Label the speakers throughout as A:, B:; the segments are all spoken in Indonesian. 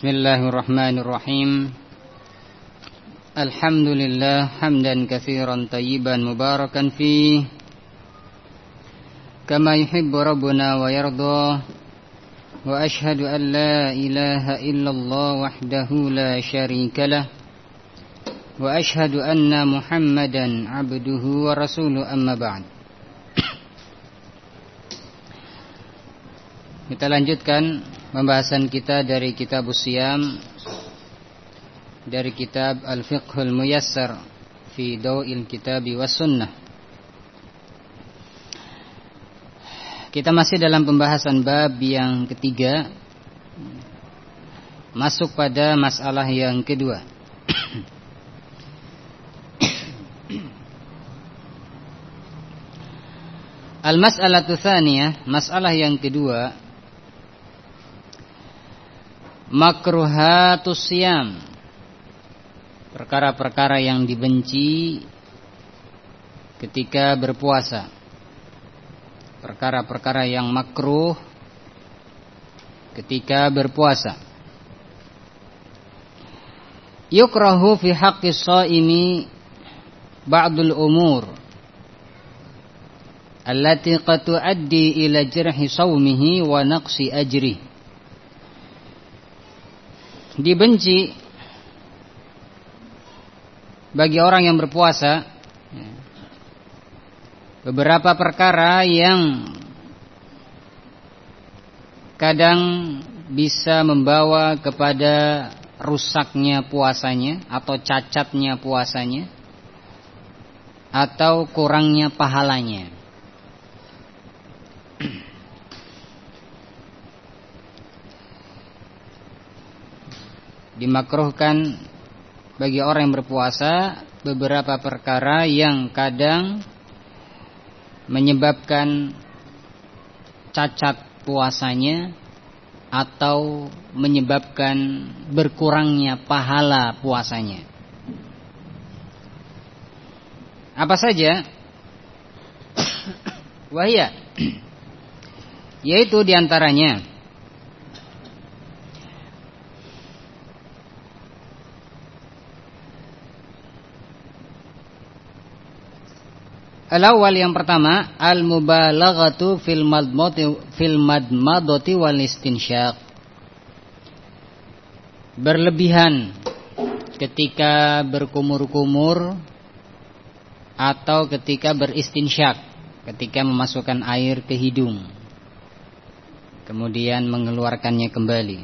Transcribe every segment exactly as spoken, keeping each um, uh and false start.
A: Bismillahirrahmanirrahim. Alhamdulillah hamdan katsiran tayyiban mubarakan fi kama yuhibbu rabbuna wa yarda. Wa ashhadu an la ilaha illallah wahdahu la syarika lah. Wa ashhadu anna Muhammadan abduhu wa rasuluhu, amma ba'd. Kita lanjutkan pembahasan kita dari kitab Siyam, dari kitab Al-Fiqhul Muyassar fi Daw'il Kitabi was Sunnah. Kita masih dalam pembahasan bab yang ketiga, masuk pada masalah yang kedua. Al-mas'alatu tsaniyah, masalah yang kedua, makruhatus siyam, perkara-perkara yang dibenci ketika berpuasa, perkara-perkara yang makruh ketika berpuasa. Yukrahu fi haqqis shaimi ba'dul umur allati qad tuaddi ila jarhi shaumihi wa naqsi ajri. Dibenci bagi orang yang berpuasa beberapa perkara yang kadang bisa membawa kepada rusaknya puasanya atau cacatnya puasanya atau kurangnya pahalanya. Dimakruhkan bagi orang yang berpuasa beberapa perkara yang kadang menyebabkan cacat puasanya atau menyebabkan berkurangnya pahala puasanya. Apa saja? Wahia, yaitu diantaranya al-awwal, yang pertama, al-mubalaghatu fil madmati fil madmadati wal istinsyaq. Berlebihan ketika berkumur-kumur atau ketika beristinsyak, ketika memasukkan air ke hidung kemudian mengeluarkannya kembali.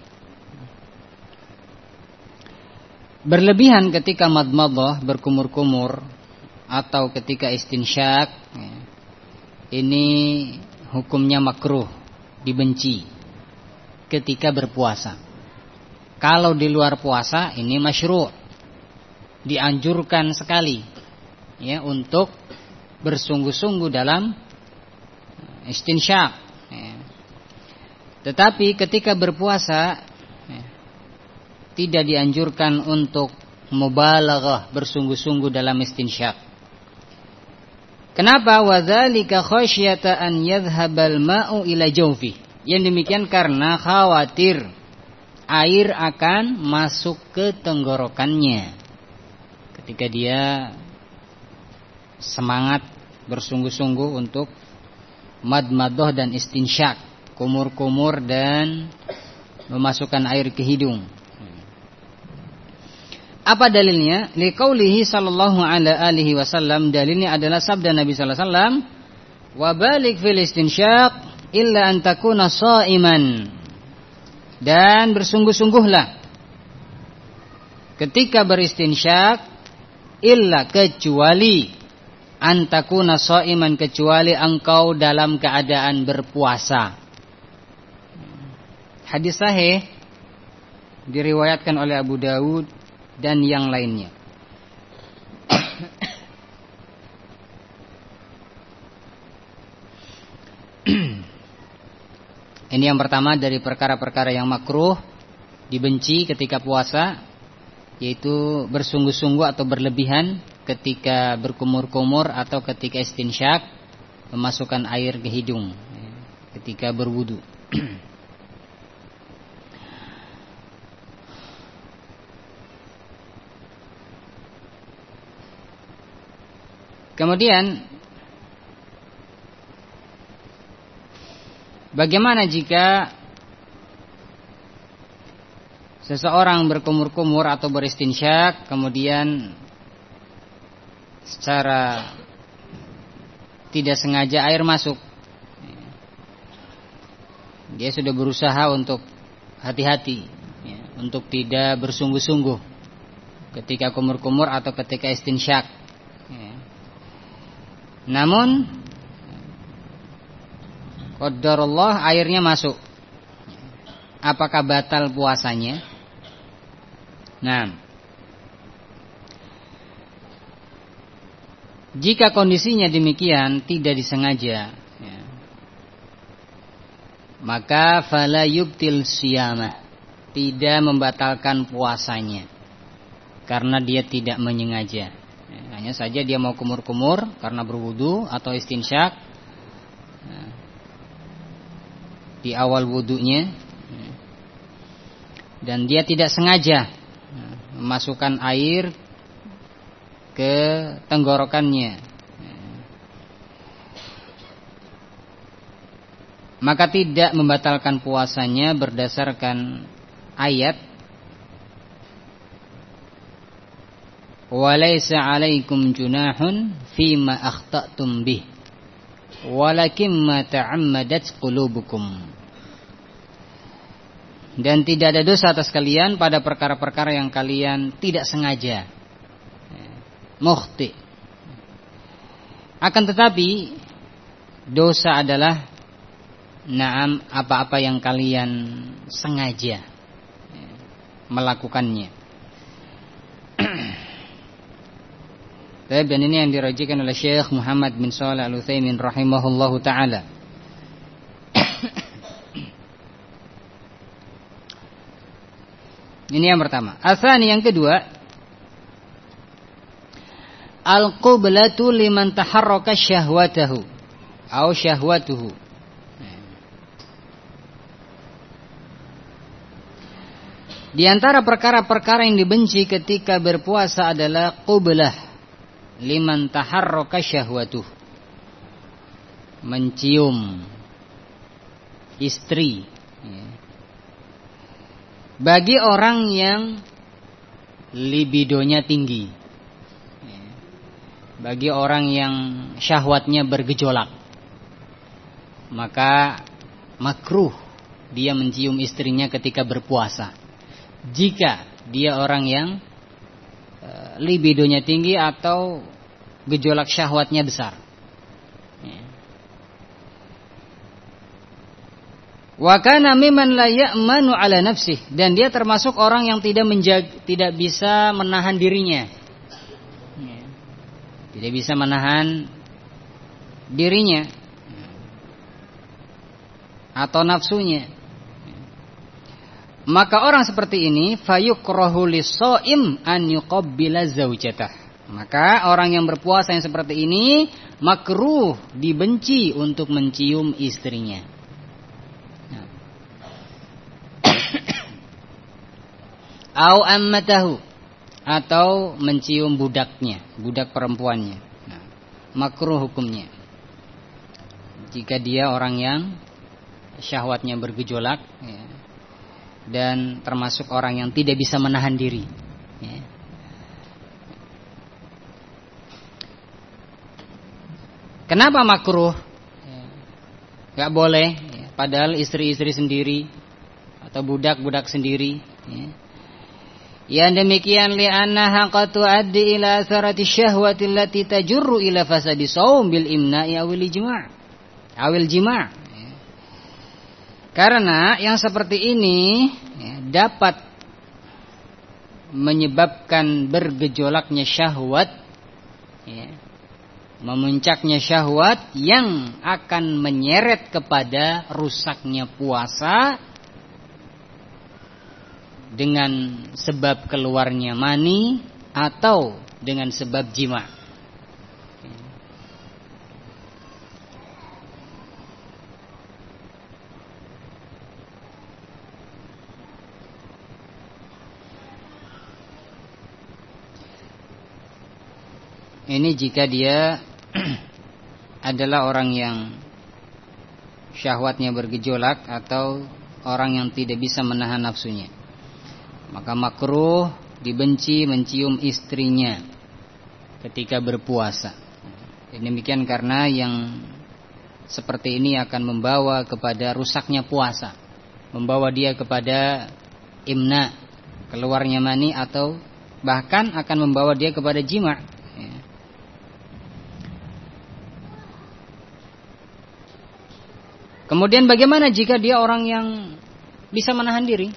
A: Berlebihan ketika madmadah, berkumur-kumur, atau ketika istinsyak, ini hukumnya makruh, dibenci ketika berpuasa. Kalau di luar puasa ini masyru', dianjurkan sekali ya untuk bersungguh-sungguh dalam istinsyak ya. Tetapi ketika berpuasa ya, tidak dianjurkan untuk mubalaghah, bersungguh-sungguh dalam istinsyak. Kenapa? Wadzalika khasyata an yadhhabal ma'u ila jawfi. Yang demikian karena khawatir air akan masuk ke tenggorokannya ketika dia semangat bersungguh-sungguh untuk madmadah dan istinsyak, kumur-kumur dan memasukkan air ke hidung. Apa dalilnya? Liqaulihi sallallahu alaihi wasallam, dalilnya adalah sabda Nabi sallallahu alaihi wasallam, wa balik fil istinsyaq illa an takuna shaiman. Dan bersungguh-sungguhlah ketika beristinsyak, illa kecuali an takuna shaiman, kecuali engkau dalam keadaan berpuasa. Hadis sahih diriwayatkan oleh Abu Dawud dan yang lainnya. Ini yang pertama dari perkara-perkara yang makruh, dibenci ketika puasa, yaitu bersungguh-sungguh atau berlebihan ketika berkumur-kumur atau ketika istinsyak, memasukkan air ke hidung ketika berwudu. Kemudian bagaimana jika seseorang berkumur-kumur atau beristinsyak, kemudian secara tidak sengaja air masuk? Dia sudah berusaha untuk hati-hati, ya, untuk tidak bersungguh-sungguh ketika kumur-kumur atau ketika istinsyak. Ya. Namun qadarullah airnya masuk. Apakah batal puasanya? Nah, jika kondisinya demikian, tidak disengaja, ya, maka fala yubtil siyamah, tidak membatalkan puasanya, karena dia tidak menyengaja. Ya, hanya saja dia mau kumur-kumur karena berwudu atau istinsyak, ya, di awal wudunya, ya, dan dia tidak sengaja, ya, memasukkan air ke tenggorokannya, maka tidak membatalkan puasanya berdasarkan ayat walaysa 'alaikum junahun fima akhta'tum bih walakin ma ta'ammadat qulubukum. Dan tidak ada dosa atas kalian pada perkara-perkara yang kalian tidak sengaja, mukhti. Akan tetapi dosa adalah naam apa-apa yang kalian sengaja melakukannya. Dan ini yang dirajikan oleh Syekh Muhammad bin Shalih Al-Utsaimin rahimahullahu taala. Ini yang pertama. Asani, yang kedua, al-qiblatu liman taharraka syahwatahu atau syahwatuhu. Di antara perkara-perkara yang dibenci ketika berpuasa adalah qiblah liman taharraka syahwatuh, mencium istri, bagi orang yang libidonya tinggi, bagi orang yang syahwatnya bergejolak, maka makruh dia mencium istrinya ketika berpuasa. Jika dia orang yang e, libidonya tinggi atau gejolak syahwatnya besar. Wa kana mimman la ya'manu ala nafsih, dan dia termasuk orang yang tidak menjaga, tidak bisa menahan dirinya. Tidak bisa menahan dirinya atau nafsunya. Maka orang seperti ini fayukrahu lis-shaim an yuqabbila zaujatah. Maka orang yang berpuasa yang seperti ini makruh, dibenci untuk mencium istrinya. Au ammatahu, atau mencium budaknya, budak perempuannya. Nah, makruh hukumnya jika dia orang yang syahwatnya bergejolak, ya, dan termasuk orang yang tidak bisa menahan diri, ya. Kenapa makruh? Ya, gak boleh, ya, padahal istri-istri sendiri atau budak-budak sendiri, ya. Yang demikian li'annaha qad tu'addi ila asarati syahwati allati tajurru ila fasadi shaum bil imna'i awil jima' awil jima'. Karena yang seperti ini, ya, dapat menyebabkan bergejolaknya syahwat, ya, memuncaknya syahwat yang akan menyeret kepada rusaknya puasa dengan sebab keluarnya mani atau dengan sebab jima. Ini jika dia adalah orang yang syahwatnya bergejolak atau orang yang tidak bisa menahan nafsunya. Maka makruh, dibenci mencium istrinya ketika berpuasa. Demikian karena yang seperti ini akan membawa kepada rusaknya puasa, membawa dia kepada imna, keluarnya mani, atau bahkan akan membawa dia kepada jima'. Kemudian bagaimana jika dia orang yang bisa menahan diri?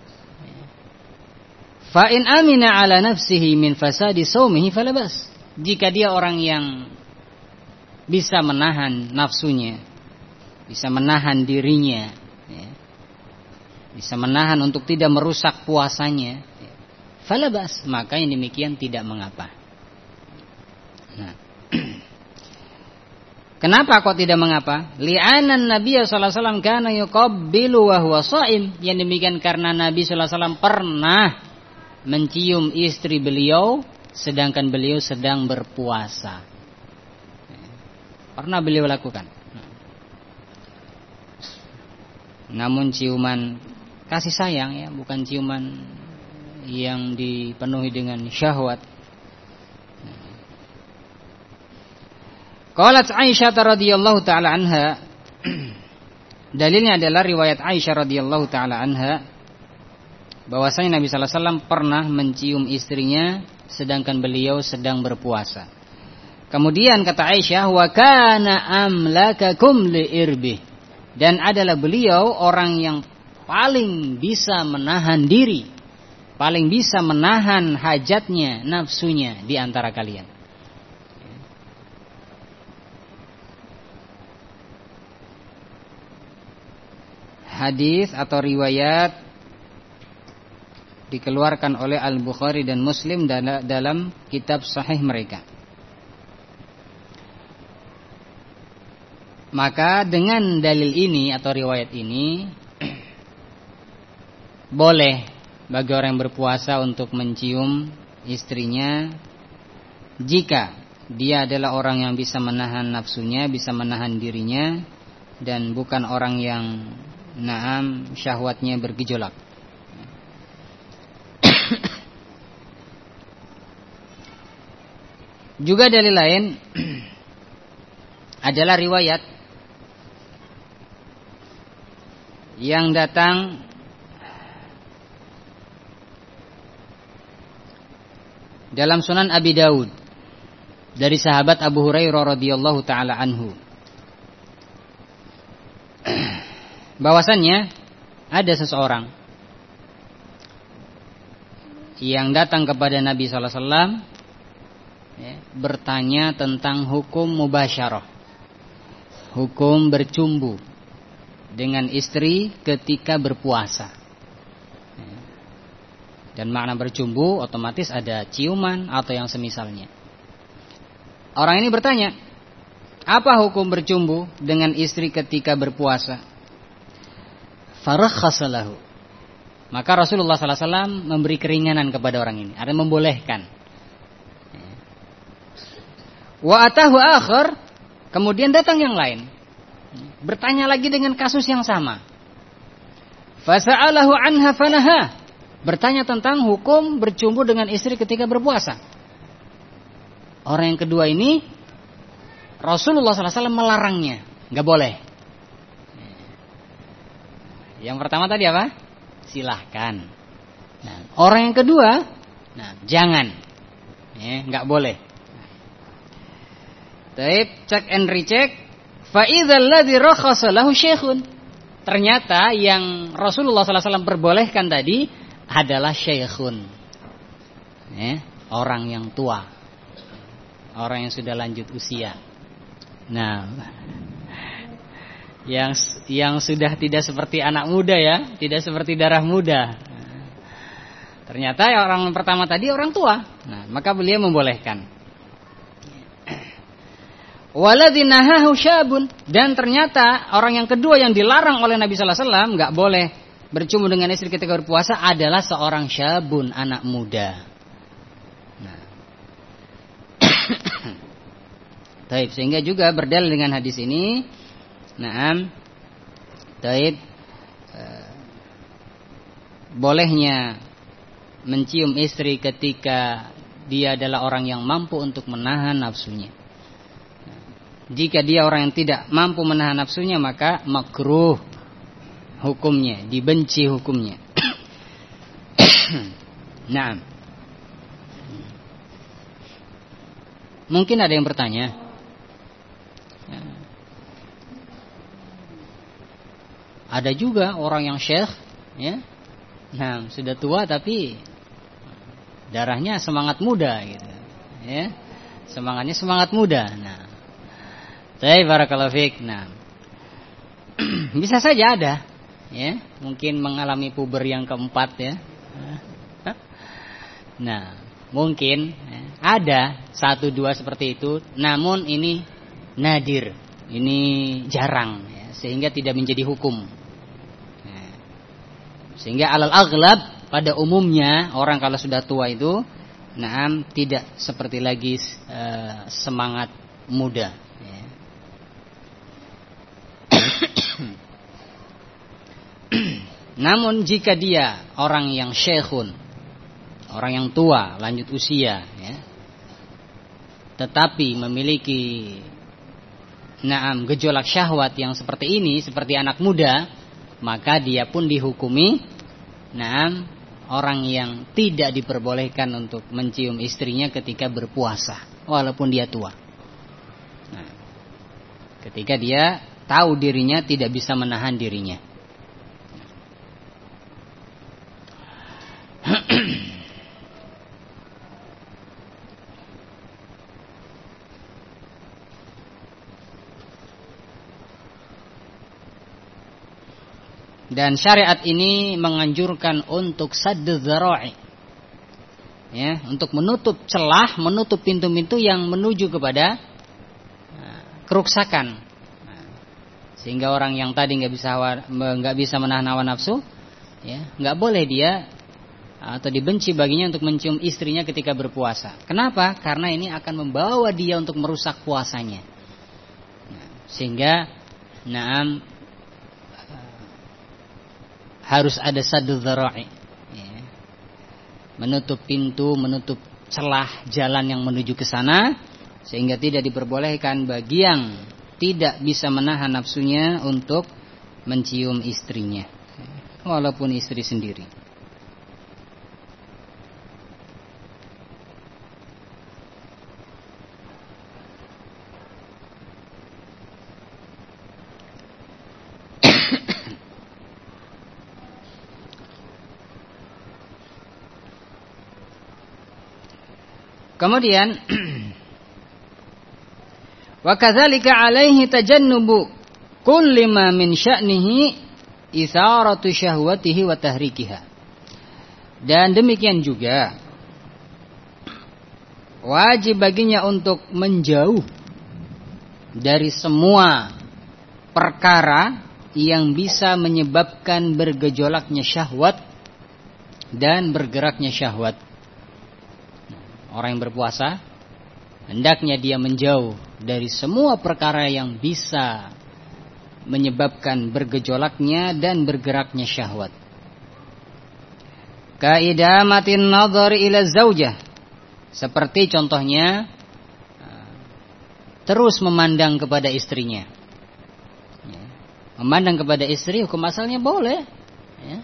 A: Fa in amina ala nafsihi min fasadi saumihi fala bas. Jika dia orang yang bisa menahan nafsunya, bisa menahan dirinya, bisa menahan untuk tidak merusak puasanya, fala bas, maka yang demikian tidak mengapa. Nah, kenapa kok tidak mengapa? Li'anan Nabi sallallahu alaihi wasallam kana yuqabbilu wa huwa shaim. Yang demikian karena Nabi sallallahu alaihi wasallam pernah mencium istri beliau sedangkan beliau sedang berpuasa. Pernah beliau lakukan. Namun ciuman kasih sayang ya, bukan ciuman yang dipenuhi dengan syahwat. Qalat Aisyah radhiyallahu taala anha, dalilnya adalah riwayat Aisyah radhiyallahu taala anha bahwasanya Nabi sallallahu alaihi wasallam pernah mencium istrinya sedangkan beliau sedang berpuasa. Kemudian kata Aisyah, wa kana amlakakum liirbih, dan adalah beliau orang yang paling bisa menahan diri, paling bisa menahan hajatnya, nafsunya di antara kalian. Hadis atau riwayat dikeluarkan oleh Al-Bukhari dan Muslim dalam kitab sahih mereka. Maka dengan dalil ini atau riwayat ini boleh bagi orang yang berpuasa untuk mencium istrinya jika dia adalah orang yang bisa menahan nafsunya, bisa menahan dirinya, dan bukan orang yang naam syahwatnya bergejolak. Juga dalil lain adalah riwayat yang datang dalam Sunan Abi Daud dari sahabat Abu Hurairah radhiyallahu taala anhu, bahwasannya ada seseorang yang datang kepada Nabi sallallahu alaihi wasallam ya, bertanya tentang hukum mubasyarah, hukum bercumbu dengan istri ketika berpuasa. Dan makna bercumbu otomatis ada ciuman atau yang semisalnya. Orang ini bertanya, apa hukum bercumbu dengan istri ketika berpuasa? Farakhasa lahu. Maka Rasulullah sallallahu alaihi wasallam memberi keringanan kepada orang ini, ada membolehkan. Wa atahu akhar, kemudian datang yang lain, bertanya lagi dengan kasus yang sama. Fasa'alahu anha fanaha, bertanya tentang hukum bercumbu dengan istri ketika berpuasa. Orang yang kedua ini Rasulullah sallallahu alaihi wasallam melarangnya, nggak boleh. Yang pertama tadi apa? Silahkan. Nah, orang yang kedua, nah jangan, ya, nggak boleh. Taib, cek and recheck. Fa idzal ladzi rakhasa lahu syekhun. Ternyata yang Rasulullah sallallahu alaihi wasallam perbolehkan tadi adalah syekhun, ya, orang yang tua, orang yang sudah lanjut usia. Nah, yang yang sudah tidak seperti anak muda ya, tidak seperti darah muda. Ternyata orang pertama tadi orang tua. Nah, maka beliau membolehkan. Waladzinahahu syabun, dan ternyata orang yang kedua yang dilarang oleh Nabi sallallahu alaihi wasallam enggak boleh bercumbu dengan istri ketika berpuasa adalah seorang syabun, anak muda. Nah. Taib, sehingga juga berdalil dengan hadis ini. Naam. Taib. E, bolehnya mencium istri ketika dia adalah orang yang mampu untuk menahan nafsunya. Jika dia orang yang tidak mampu menahan nafsunya, maka makruh hukumnya, dibenci hukumnya. Naam. Mungkin ada yang bertanya, ada juga orang yang syekh, ya, nah sudah tua tapi darahnya semangat muda, gitu, ya, semangatnya semangat muda. Nah, saya barakallahu fiik. Nah, bisa saja ada, ya, mungkin mengalami puber yang keempat, ya. Nah, mungkin ya, ada satu dua seperti itu, namun ini nadir, ini jarang, ya, sehingga tidak menjadi hukum. Sehingga alal aghlab, pada umumnya orang kalau sudah tua itu, naam, tidak seperti lagi e, semangat muda, ya. Namun jika dia orang yang syekhun, orang yang tua, lanjut usia, ya, tetapi memiliki naam gejolak syahwat yang seperti ini, seperti anak muda, maka dia pun dihukumi naam orang yang tidak diperbolehkan untuk mencium istrinya ketika berpuasa, walaupun dia tua. Nah, ketika dia tahu dirinya tidak bisa menahan dirinya. Dan syariat ini menganjurkan untuk saddu dzara'i, ya, untuk menutup celah, menutup pintu-pintu yang menuju kepada uh, keruksakan, nah, sehingga orang yang tadi nggak bisa nggak bisa menahan hawa nafsu, ya, nggak boleh dia atau dibenci baginya untuk mencium istrinya ketika berpuasa. Kenapa? Karena ini akan membawa dia untuk merusak puasanya, nah, sehingga naam harus ada saddu dzara'i, ya, menutup pintu, menutup celah jalan yang menuju ke sana, sehingga tidak diperbolehkan bagi yang tidak bisa menahan nafsunya untuk mencium istrinya, walaupun istri sendiri. Kemudian wa kadzalika alaihi tajannubu kulli ma min sya'nihi itharatu syahwatihi wa tahrikiha. Dan demikian juga wajib baginya untuk menjauh dari semua perkara yang bisa menyebabkan bergejolaknya syahwat dan bergeraknya syahwat. Orang yang berpuasa hendaknya dia menjauh dari semua perkara yang bisa menyebabkan bergejolaknya dan bergeraknya syahwat. Kaidamatin nadhar ila zaujah, seperti contohnya terus memandang kepada istrinya. Memandang kepada istri hukum asalnya boleh, ya.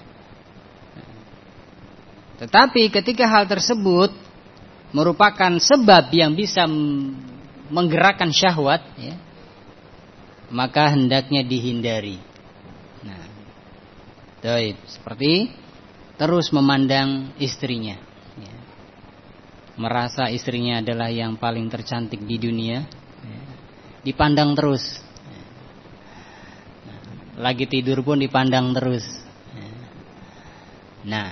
A: Tetapi ketika hal tersebut merupakan sebab yang bisa menggerakkan syahwat, ya, maka hendaknya dihindari. Nah, taib, seperti terus memandang istrinya, ya, merasa istrinya adalah yang paling tercantik di dunia, ya, dipandang terus, ya. Nah, lagi tidur pun dipandang terus, ya. Nah,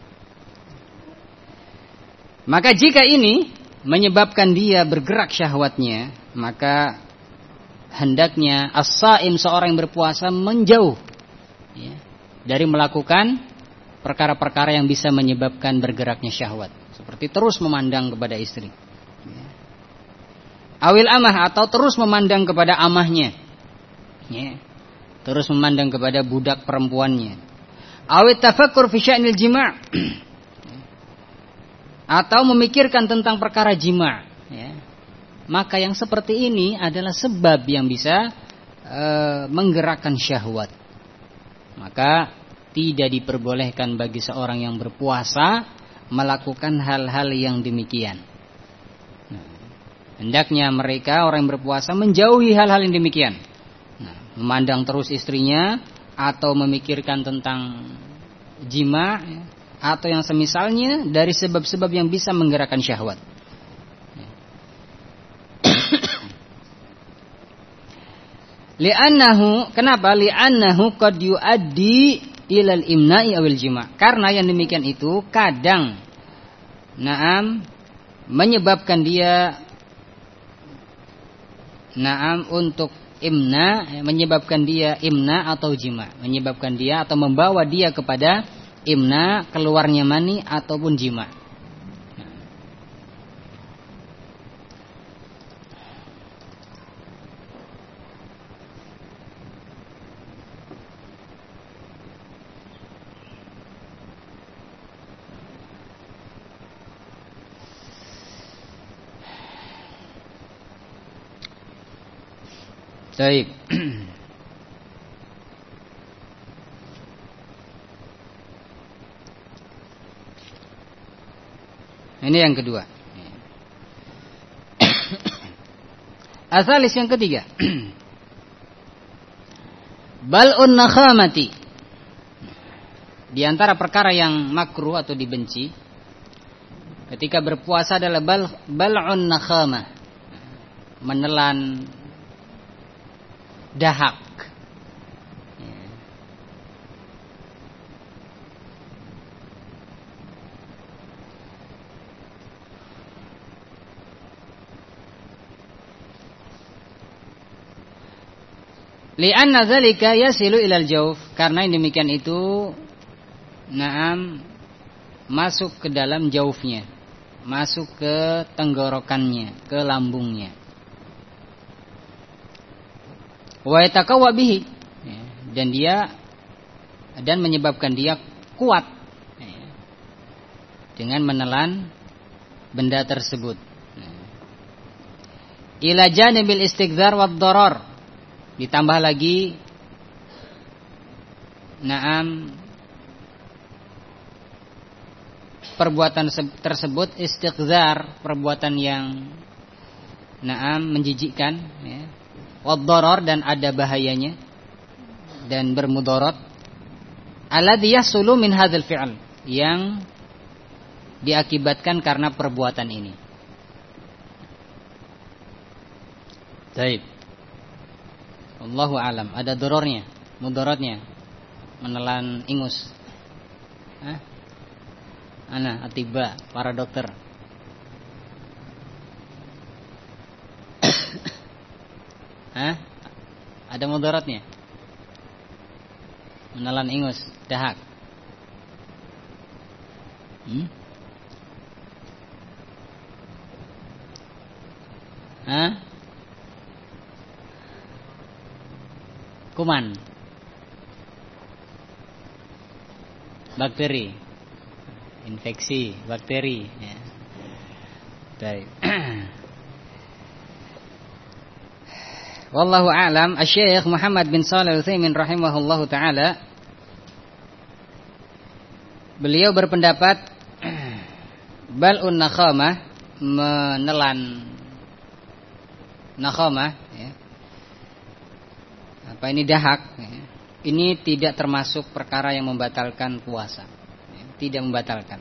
A: maka jika ini menyebabkan dia bergerak syahwatnya, maka hendaknya as-saim, seorang yang berpuasa, menjauh, ya, dari melakukan perkara-perkara yang bisa menyebabkan bergeraknya syahwat, seperti terus memandang kepada istri, ya. Awil amah, atau terus memandang kepada amahnya, ya, terus memandang kepada budak perempuannya. Awit tafakkur fi sya'nil jima', atau memikirkan tentang perkara jima', ya. Maka yang seperti ini adalah sebab yang bisa e, menggerakkan syahwat. Maka tidak diperbolehkan bagi seorang yang berpuasa melakukan hal-hal yang demikian. Hendaknya mereka orang yang berpuasa menjauhi hal-hal yang demikian. Nah, memandang terus istrinya, atau memikirkan tentang jima, atau yang semisalnya dari sebab-sebab yang bisa menggerakkan syahwat. Li'annahu, kenapa? Li'annahu qad yu'addi ilal imna'i awil jima'. Karena yang demikian itu kadang na'am menyebabkan dia Naam untuk imna, menyebabkan dia imna atau jima, menyebabkan dia atau membawa dia kepada imna, keluarnya mani ataupun jima. Baik. Ini yang kedua. Asalis yang ketiga. Bal'un nakhamati. Di antara perkara yang makruh atau dibenci ketika berpuasa adalah bal bal'un nakhamah. Menelan dahak. Li'anna dzalika yasilu ilal jawf, karena yang demikian itu na'am masuk ke dalam jaufnya, masuk ke tenggorokannya, ke lambungnya. Wa yatakawwa bihi, dan dia dan menyebabkan dia kuat dengan menelan benda tersebut. Ila janibil istighdar wad darar, ditambah lagi na'am perbuatan tersebut istighdar, perbuatan yang na'am menjijikkan, ya. Wad-darar, dan ada bahayanya dan bermudarat. Alladhi yahsulu min hadzal fi'l, yang diakibatkan karena perbuatan ini. Baik. Allahu a'lam. Ada dorornya, mudaratnya, menelan ingus. Hah? Ana atiba, para dokter. Hah? Ada mudaratnya? Menelan ingus, dahak. Hmm? Hah? Kuman. Bakteri. Infeksi bakteri, ya. Baik. Wallahu a'lam. Asy-Syaikh Muhammad bin Shalih Al-Utsaimin rahimahullahu taala, beliau berpendapat bal'un nakhamah, menelan nakhamah, ya. Apa ini dahak, ya. Ini tidak termasuk perkara yang membatalkan puasa, ya. Tidak membatalkan.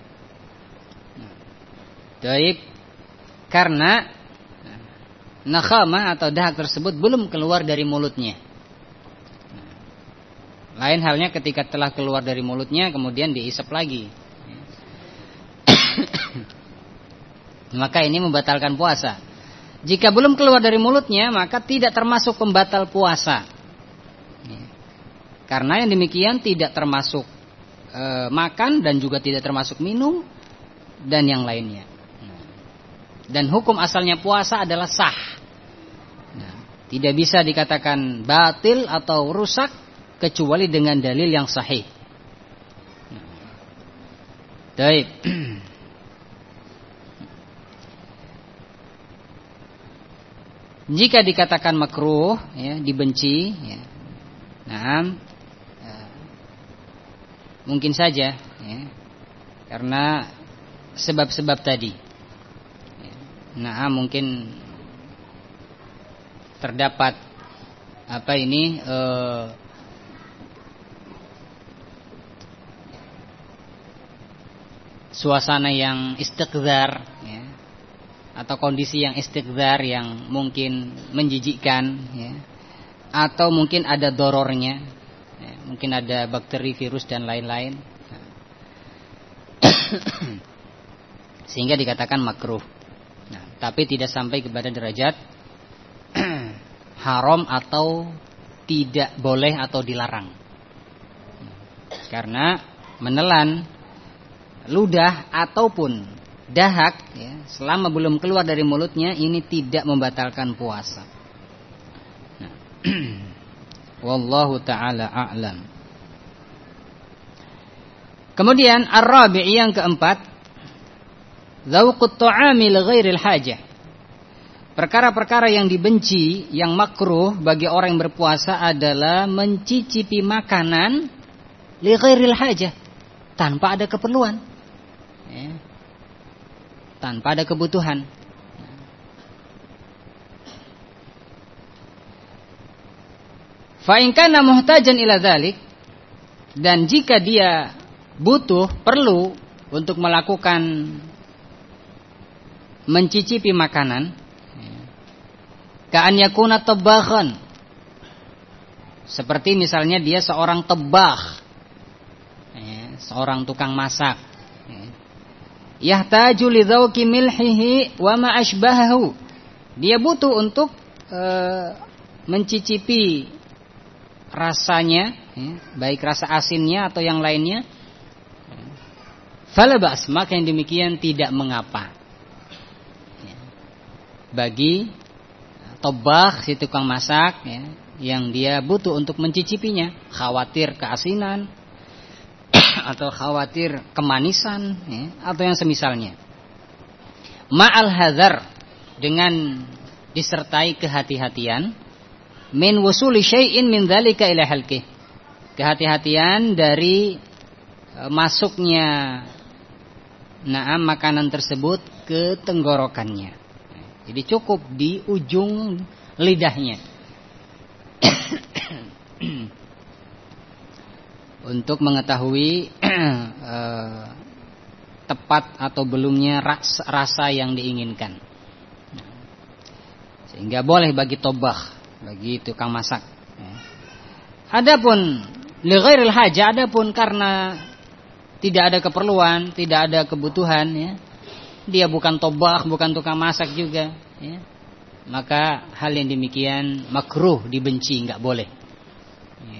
A: Baik, karena nakhamah atau dahak tersebut belum keluar dari mulutnya. Lain halnya ketika telah keluar dari mulutnya kemudian diisap lagi. Maka ini membatalkan puasa. Jika belum keluar dari mulutnya maka tidak termasuk pembatal puasa. Karena yang demikian tidak termasuk e, makan dan juga tidak termasuk minum dan yang lainnya. Dan hukum asalnya puasa adalah sah. Tidak bisa dikatakan batil atau rusak kecuali dengan dalil yang sahih. Baik. Jika dikatakan makruh, ya, dibenci, ya, nah, ya, mungkin saja, ya, karena sebab-sebab tadi. Ya, nah, mungkin terdapat apa ini eh, suasana yang istiqzar, ya, atau kondisi yang istiqzar yang mungkin menjijikkan, ya, atau mungkin ada dorornya, ya, mungkin ada bakteri, virus dan lain-lain, sehingga dikatakan makruh. Nah, tapi tidak sampai kepada derajat haram atau tidak boleh atau dilarang. Karena menelan ludah ataupun dahak, ya, selama belum keluar dari mulutnya ini tidak membatalkan puasa. Nah, wallahu taala a'lam. Kemudian ar-rabi' yang keempat, dzauqut ta'ami li ghairil hajah. Perkara-perkara yang dibenci, yang makruh bagi orang yang berpuasa adalah mencicipi makanan li ghairil hajah, tanpa ada keperluan, ya, tanpa ada kebutuhan. Fa in kana muhtajan ila dzalik, dan jika dia butuh, perlu untuk melakukan mencicipi makanan, ka'an yakuna tabakhan, seperti misalnya dia seorang tebakh, ya, seorang tukang masak, ya, yahtaju li dzauqi milhihi wa ma ashbahahu, dia butuh untuk e, mencicipi rasanya, ya, baik rasa asinnya atau yang lainnya, fala ba's, maka yang demikian tidak mengapa, ya, bagi tobakh, si tukang masak, ya, yang dia butuh untuk mencicipinya, khawatir keasinan atau khawatir kemanisan, ya, atau yang semisalnya. Ma'al hadzar, dengan disertai kehati-hatian, min wusuli syai'in min dzalika ila halqih, kehati-hatian dari e, masuknya na'am makanan tersebut ke tenggorokannya. Jadi cukup di ujung lidahnya untuk mengetahui eh, tepat atau belumnya rasa, rasa yang diinginkan. Sehingga boleh bagi tobakh, bagi tukang masak. Adapun li ghairil hajah, adapun karena tidak ada keperluan, tidak ada kebutuhan, ya, dia bukan tobakh, bukan tukang masak juga, ya, maka hal yang demikian makruh, dibenci, nggak boleh, ya.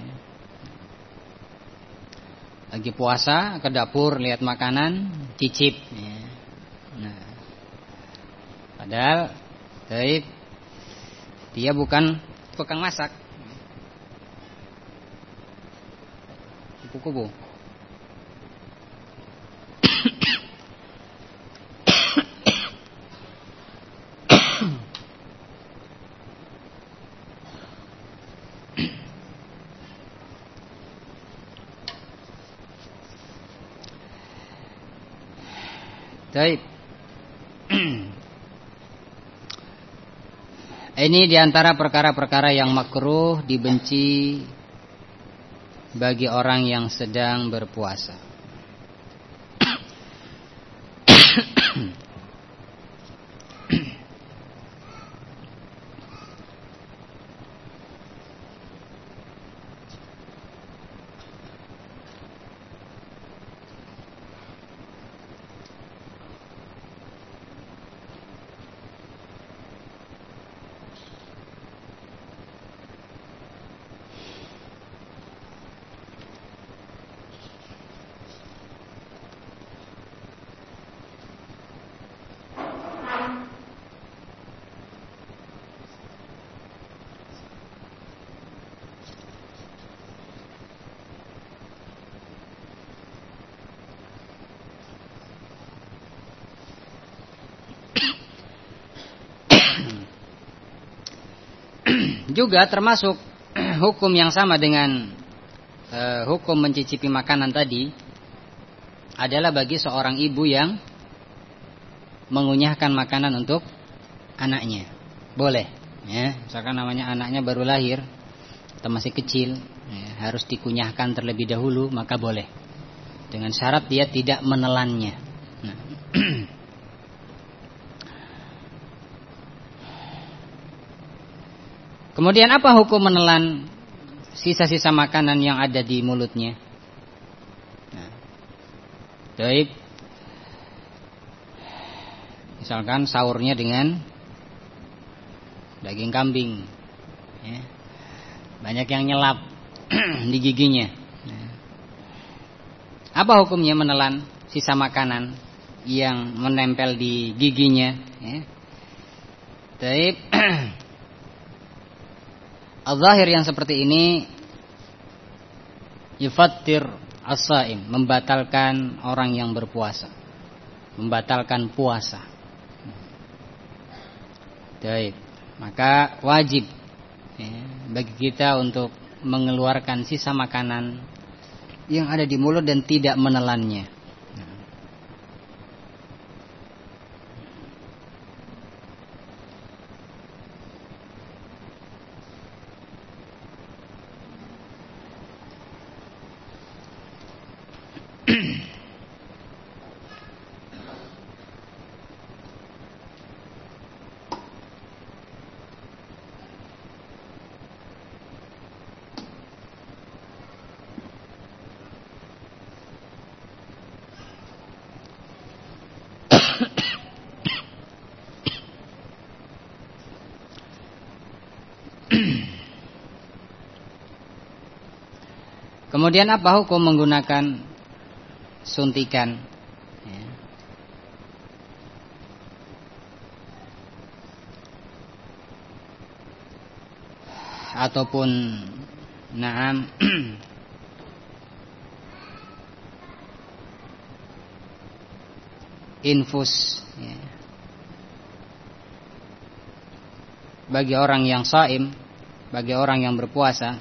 A: Lagi puasa ke dapur lihat makanan cicip, ya. Nah, padahal taib, dia bukan tukang masak. Kupu-kupu. Baik. Ini diantara perkara-perkara yang makruh, dibenci bagi orang yang sedang berpuasa. Juga termasuk hukum yang sama dengan uh, hukum mencicipi makanan tadi adalah bagi seorang ibu yang mengunyahkan makanan untuk anaknya. Boleh, ya. Misalkan namanya anaknya baru lahir atau masih kecil, ya, harus dikunyahkan terlebih dahulu, maka boleh. Dengan syarat dia tidak menelannya. Nah. Kemudian apa hukum menelan sisa-sisa makanan yang ada di mulutnya? Nah. Baik. Misalkan sahurnya dengan daging kambing, ya. Banyak yang nyelap di giginya. Apa hukumnya menelan sisa makanan yang menempel di giginya? Ya. Baik. Al-zahir yang seperti ini yufattir as-saim, membatalkan orang yang berpuasa, membatalkan puasa. Baik. Maka wajib, ya, bagi kita untuk mengeluarkan sisa makanan yang ada di mulut dan tidak menelannya. Kemudian apa hukum menggunakan suntikan, ya, ataupun naam infus, ya, bagi orang yang shaim, bagi orang yang berpuasa?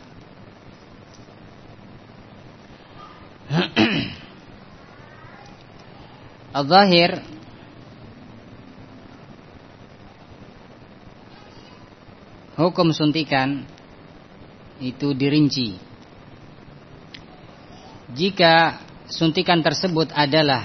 A: Al-zahir hukum suntikan itu dirinci. Jika suntikan tersebut adalah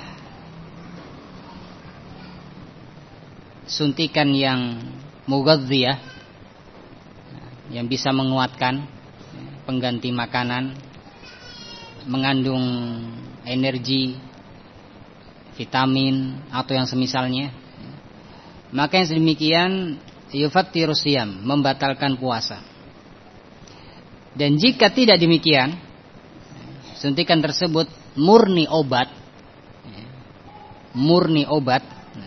A: suntikan yang mughadhiyah, yang bisa menguatkan, pengganti makanan, mengandung energi, vitamin atau yang semisalnya, maka yang sedemikian yufattiru siyam, membatalkan puasa. Dan jika tidak demikian, suntikan tersebut murni obat, murni obat,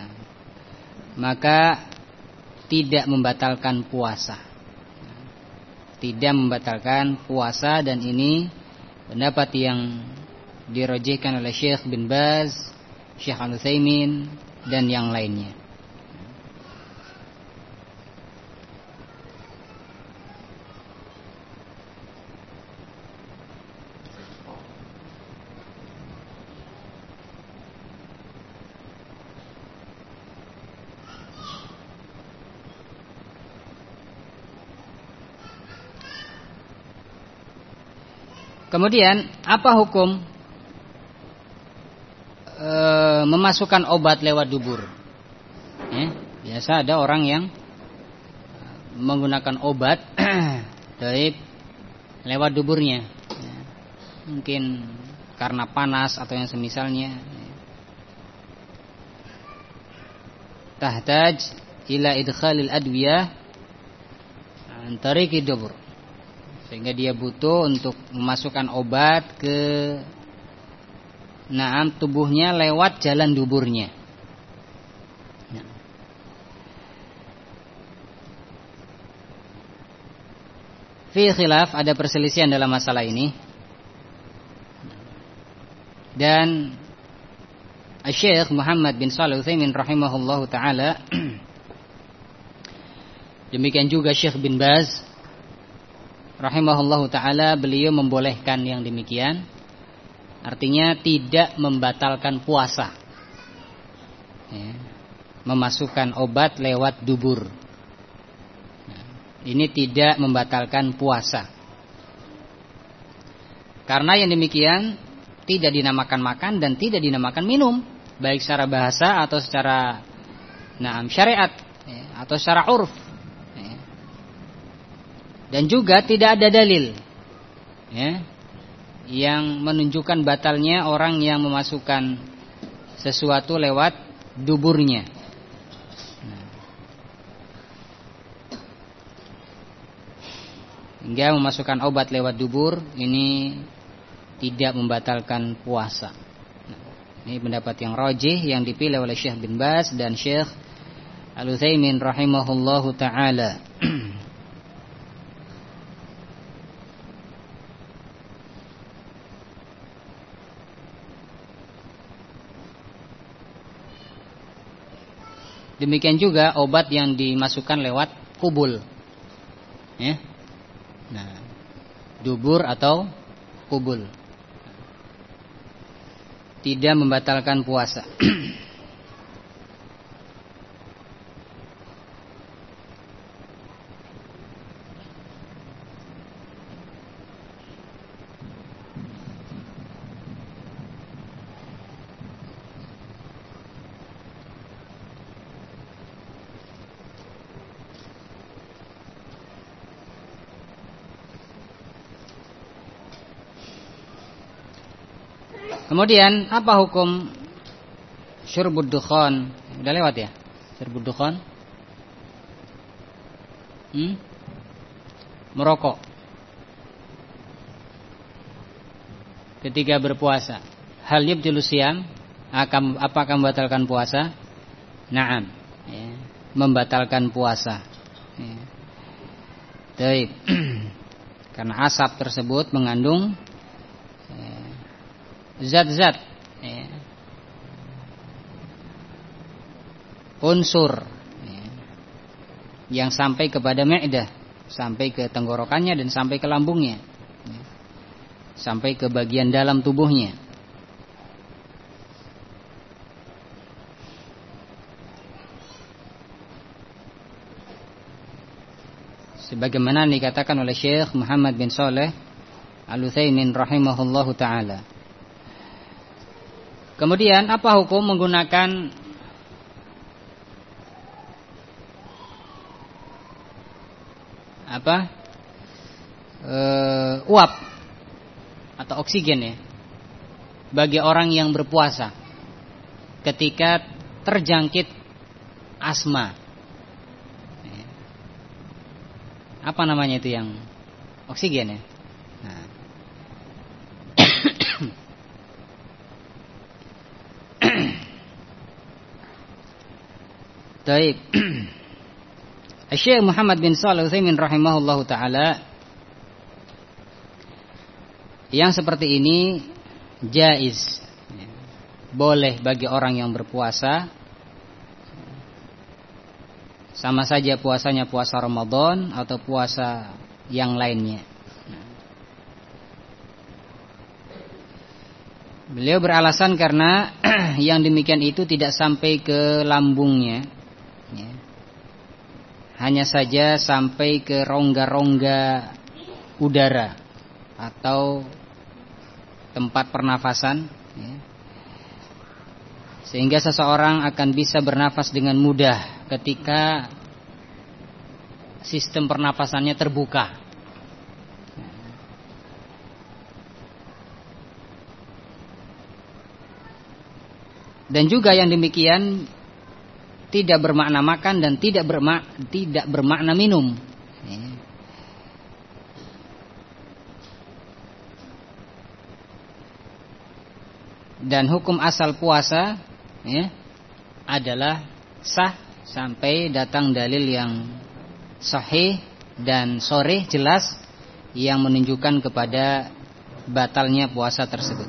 A: maka tidak membatalkan puasa, tidak membatalkan puasa. Dan ini pendapat yang dirajihkan oleh Syekh bin Baz, Syekh Al-Utsaimin dan yang lainnya. Kemudian apa hukum e, memasukkan obat lewat dubur? Ya, biasa ada orang yang menggunakan obat dari lewat duburnya, ya, mungkin karena panas atau yang semisalnya. Tahtaj ila idkhalil adwiyah an tariqi dubur, sehingga dia butuh untuk memasukkan obat ke naam tubuhnya lewat jalan duburnya. Nah. Fi khilaf, ada perselisihan dalam masalah ini. Dan Syekh Muhammad bin Shalih Al-Utsaimin rahimahullahu taala, demikian juga Syekh bin Baz rahimahullahu taala beliau membolehkan yang demikian. Artinya tidak membatalkan puasa. Ya, memasukkan obat lewat dubur. Nah, ini tidak membatalkan puasa. Karena yang demikian tidak dinamakan makan dan tidak dinamakan minum, baik secara bahasa atau secara naam syariat, ya, atau secara urf. Ya. Dan juga tidak ada dalil, ya, yang menunjukkan batalnya orang yang memasukkan sesuatu lewat duburnya. Nah. Hingga memasukkan obat lewat dubur ini tidak membatalkan puasa. Nah, ini pendapat yang rajih yang dipilih oleh Syekh bin Baz dan Syekh Al-Utsaimin rahimahullahu taala. Demikian juga obat yang dimasukkan lewat kubul, ya. Nah, dubur atau kubul tidak membatalkan puasa. Kemudian apa hukum syurbud dukhan? Udah lewat ya? Syurbud dukhan? Hmm? Merokok ketika berpuasa. Hal yubtilu siyam? Akan, apakah membatalkan puasa? Naam, ya, membatalkan puasa. Ya. Baik. Karena asap tersebut mengandung zat-zat, ya, unsur, ya, yang sampai kepada ma'dah, sampai ke tenggorokannya dan sampai ke lambungnya, ya, sampai ke bagian dalam tubuhnya. Sebagaimana dikatakan oleh Syekh Muhammad bin Shalih Al-Utsaimin rahimahullahu taala. Kemudian apa hukum menggunakan apa e, uap atau oksigen, ya, bagi orang yang berpuasa ketika terjangkit asma? Apa namanya itu yang oksigen, ya? Nah. Baik. Syekh Muhammad bin Shalih Al-Utsaimin rahimahullahu taala, yang seperti ini jaiz, boleh bagi orang yang berpuasa, sama saja puasanya puasa Ramadan atau puasa yang lainnya. Beliau beralasan karena yang demikian itu tidak sampai ke lambungnya, ya, hanya saja sampai ke rongga-rongga udara atau tempat pernafasan, ya, sehingga seseorang akan bisa bernafas dengan mudah ketika sistem pernafasannya terbuka. Dan juga yang demikian tidak bermakna makan dan tidak bermak tidak bermakna minum. Dan hukum asal puasa, ya, adalah sah sampai datang dalil yang sahih dan sharih jelas yang menunjukkan kepada batalnya puasa tersebut.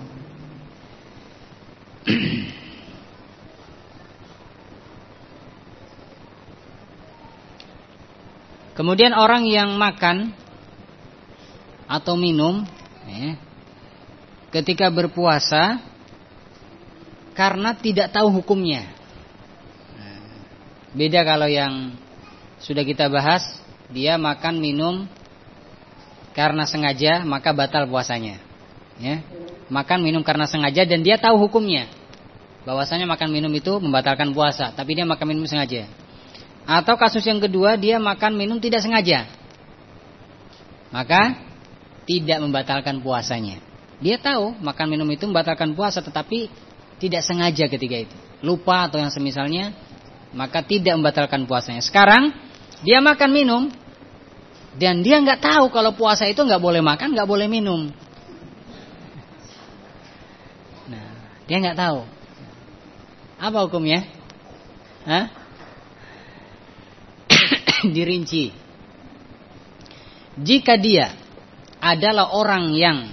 A: Kemudian orang yang makan atau minum, ya, ketika berpuasa karena tidak tahu hukumnya. Nah, beda kalau yang sudah kita bahas, dia makan minum karena sengaja maka batal puasanya. Ya, makan minum karena sengaja dan dia tahu hukumnya, bahwasanya makan minum itu membatalkan puasa, tapi dia makan minum sengaja. Atau kasus yang kedua, dia makan minum tidak sengaja, maka tidak membatalkan puasanya. Dia tahu makan minum itu membatalkan puasa, tetapi tidak sengaja ketika itu, lupa atau yang semisalnya, maka tidak membatalkan puasanya. Sekarang dia makan minum dan dia nggak tahu kalau puasa itu nggak boleh makan, nggak boleh minum. Nah, dia nggak tahu. Apa hukumnya? Hah? Dirinci. Jika dia adalah orang yang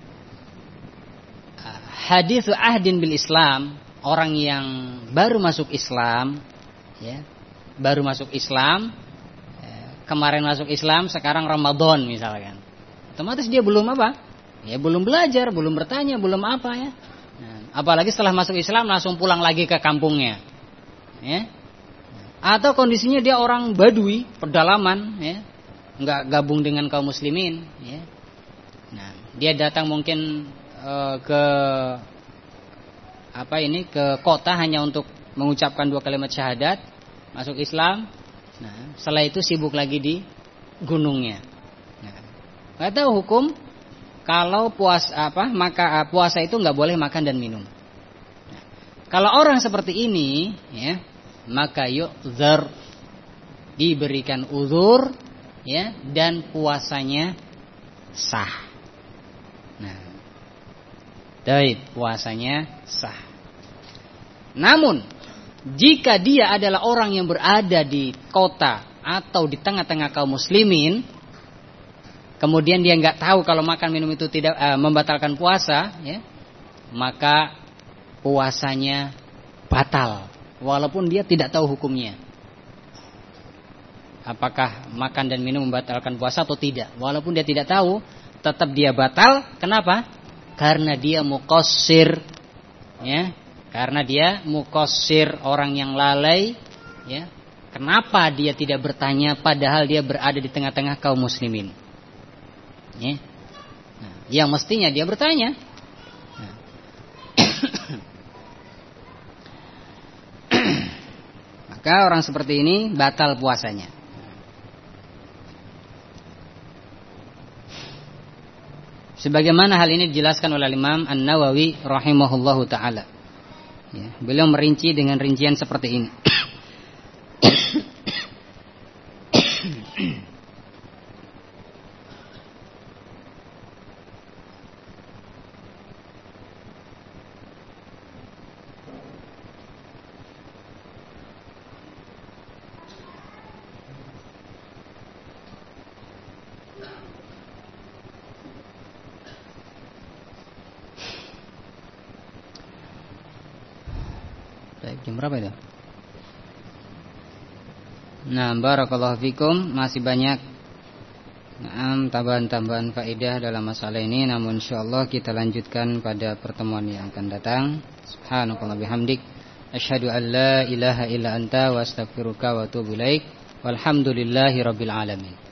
A: hadithu ahdin bil Islam, orang yang baru masuk Islam, ya, baru masuk Islam, kemarin masuk Islam, sekarang Ramadan misalkan, otomatis dia belum apa? Ya belum belajar, belum bertanya, belum apa ya. Nah, apalagi setelah masuk Islam langsung pulang lagi ke kampungnya, ya. Atau kondisinya dia orang badui, pedalaman, ya, nggak gabung dengan kaum muslimin, ya. Nah, dia datang mungkin e, ke apa ini ke kota hanya untuk mengucapkan dua kalimat syahadat, masuk Islam. Nah, setelah itu sibuk lagi di gunungnya. Nah, nggak tahu hukum kalau puasa apa maka puasa itu nggak boleh makan dan minum. Nah, kalau orang seperti ini, ya, maka yu'dzar, diberikan uzur, ya, dan puasanya sah. Nah, baik, puasanya sah. Namun jika dia adalah orang yang berada di kota atau di tengah-tengah kaum muslimin, kemudian dia nggak tahu kalau makan minum itu tidak uh, membatalkan puasa, ya, maka puasanya batal. Walaupun dia tidak tahu hukumnya, apakah makan dan minum membatalkan puasa atau tidak. Walaupun dia tidak tahu, tetap dia batal. Kenapa? Karena dia muqassir, ya. Karena dia muqassir, orang yang lalai, ya. Kenapa dia tidak bertanya padahal dia berada di tengah-tengah kaum muslimin? Ya. Nah, yang mestinya dia bertanya. Nah. Maka orang seperti ini batal puasanya. Sebagaimana hal ini dijelaskan oleh Imam An-Nawawi rahimahullahu taala. Ya, beliau merinci dengan rincian seperti ini. Jam berapa itu? Nah, barakallahu fikum, masih banyak nah, tambahan-tambahan faedah dalam masalah ini, namun insyaallah kita lanjutkan pada pertemuan yang akan datang. Subhanakallah bihamdik, asyhadu an la ilaha illa anta wa astaghfiruka wa atubu ilaik. Walhamdulillahirabbil alamin.